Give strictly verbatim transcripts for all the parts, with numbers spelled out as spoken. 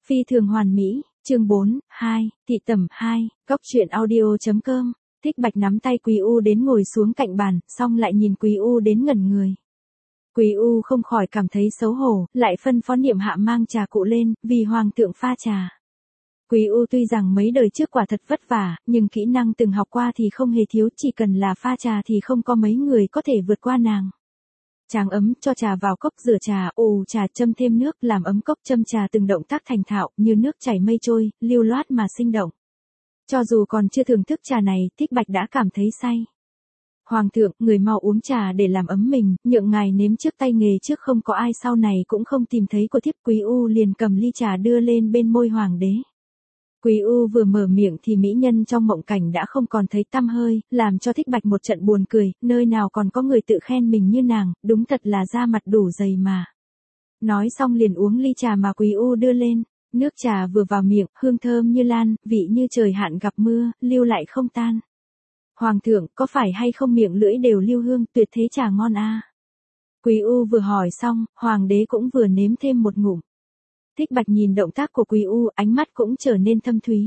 Phi thường hoàn mỹ, chương bốn, hai, thị tẩm hai, góc truyện audio.com. Thích Bạch nắm tay Quý U đến ngồi xuống cạnh bàn, xong lại nhìn Quý U đến ngẩn người. Quý U không khỏi cảm thấy xấu hổ, lại phân phó Niệm Hạ mang trà cụ lên, vì hoàng thượng pha trà. Quý U tuy rằng mấy đời trước quả thật vất vả, nhưng kỹ năng từng học qua thì không hề thiếu, chỉ cần là pha trà thì không có mấy người có thể vượt qua nàng. Tráng ấm, cho trà vào cốc, rửa trà, ủ trà, châm thêm nước, làm ấm cốc, châm trà, từng động tác thành thạo, như nước chảy mây trôi, lưu loát mà sinh động. Cho dù còn chưa thưởng thức trà này, Thích Bạch đã cảm thấy say. Hoàng thượng, người mau uống trà để làm ấm mình, nhượng ngài nếm trước tay nghề trước, không có ai sau này cũng không tìm thấy của thiếp. Quý U liền cầm ly trà đưa lên bên môi hoàng đế. Quý U vừa mở miệng thì mỹ nhân trong mộng cảnh đã không còn thấy tăm hơi, làm cho Thích Bạch một trận buồn cười, nơi nào còn có người tự khen mình như nàng, đúng thật là da mặt đủ dày mà. Nói xong liền uống ly trà mà Quý U đưa lên, nước trà vừa vào miệng, hương thơm như lan, vị như trời hạn gặp mưa, lưu lại không tan. Hoàng thượng, có phải hay không miệng lưỡi đều lưu hương, tuyệt thế trà ngon a. À? Quý U vừa hỏi xong, hoàng đế cũng vừa nếm thêm một ngụm. Thích Bạch nhìn động tác của Quý U, ánh mắt cũng trở nên thâm thúy.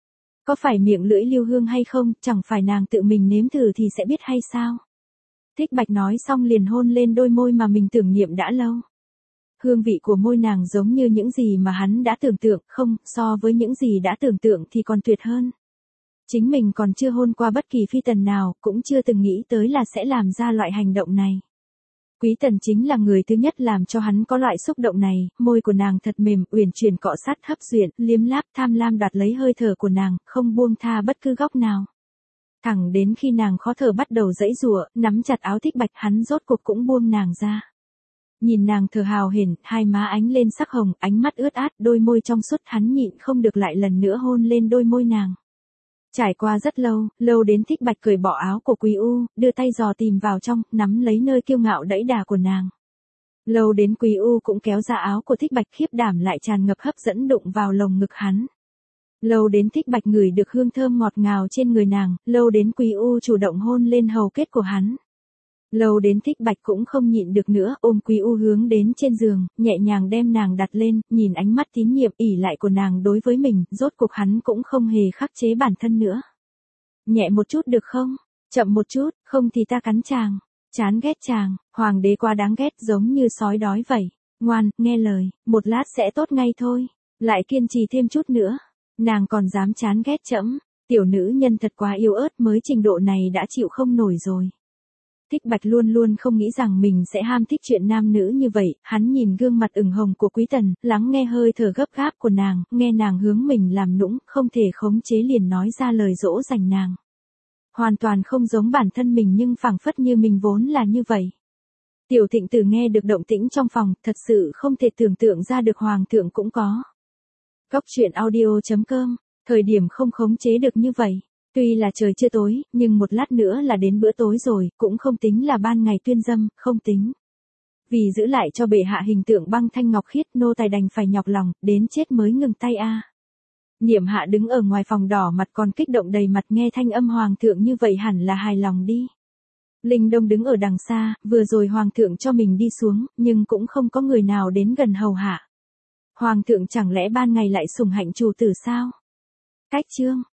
Có phải miệng lưỡi lưu hương hay không, chẳng phải nàng tự mình nếm thử thì sẽ biết hay sao? Thích Bạch nói xong liền hôn lên đôi môi mà mình tưởng niệm đã lâu. Hương vị của môi nàng giống như những gì mà hắn đã tưởng tượng, không, so với những gì đã tưởng tượng thì còn tuyệt hơn. Chính mình còn chưa hôn qua bất kỳ phi tần nào, cũng chưa từng nghĩ tới là sẽ làm ra loại hành động này. Quý tần chính là người thứ nhất làm cho hắn có loại xúc động này, môi của nàng thật mềm, uyển chuyển cọ sát hấp duyện, liếm láp tham lam đoạt lấy hơi thở của nàng, không buông tha bất cứ góc nào. Thẳng đến khi nàng khó thở bắt đầu giãy giụa, nắm chặt áo Thích Bạch, hắn rốt cuộc cũng buông nàng ra. Nhìn nàng thở hào hển, hai má ánh lên sắc hồng, ánh mắt ướt át, đôi môi trong suốt, hắn nhịn không được lại lần nữa hôn lên đôi môi nàng. Trải qua rất lâu, lâu đến Thích Bạch cởi bỏ áo của Quý U, đưa tay dò tìm vào trong, nắm lấy nơi kiêu ngạo đẫy đà của nàng. Lâu đến Quý U cũng kéo ra áo của Thích Bạch, khiếp đảm lại tràn ngập hấp dẫn đụng vào lồng ngực hắn. Lâu đến Thích Bạch ngửi được hương thơm ngọt ngào trên người nàng, lâu đến Quý U chủ động hôn lên hầu kết của hắn. Lâu đến Thích Bạch cũng không nhịn được nữa, ôm Quý U hướng đến trên giường, nhẹ nhàng đem nàng đặt lên, nhìn ánh mắt tín nhiệm ỷ lại của nàng đối với mình, rốt cuộc hắn cũng không hề khắc chế bản thân nữa. Nhẹ một chút được không? Chậm một chút, không thì ta cắn chàng. Chán ghét chàng, hoàng đế quá đáng ghét, giống như sói đói vậy. Ngoan, nghe lời, một lát sẽ tốt ngay thôi. Lại kiên trì thêm chút nữa. Nàng còn dám chán ghét trẫm, tiểu nữ nhân thật quá yếu ớt, mới trình độ này đã chịu không nổi rồi. Thích Bạch luôn luôn không nghĩ rằng mình sẽ ham thích chuyện nam nữ như vậy, hắn nhìn gương mặt ửng hồng của Quý Tần, lắng nghe hơi thở gấp gáp của nàng, nghe nàng hướng mình làm nũng, không thể khống chế liền nói ra lời dỗ dành nàng. Hoàn toàn không giống bản thân mình nhưng phảng phất như mình vốn là như vậy. Tiểu Thịnh Tử nghe được động tĩnh trong phòng, thật sự không thể tưởng tượng ra được hoàng thượng cũng có. Góc truyện audio.com, thời điểm không khống chế được như vậy. Tuy là trời chưa tối, nhưng một lát nữa là đến bữa tối rồi, cũng không tính là ban ngày tuyên dâm, không tính. Vì giữ lại cho bệ hạ hình tượng băng thanh ngọc khiết, nô tài đành phải nhọc lòng, đến chết mới ngừng tay a. À. Niệm Hạ đứng ở ngoài phòng đỏ mặt còn kích động đầy mặt, nghe thanh âm hoàng thượng như vậy hẳn là hài lòng đi. Linh Đông đứng ở đằng xa, vừa rồi hoàng thượng cho mình đi xuống, nhưng cũng không có người nào đến gần hầu hạ. Hoàng thượng chẳng lẽ ban ngày lại sủng hạnh chủ tử sao? Cách chương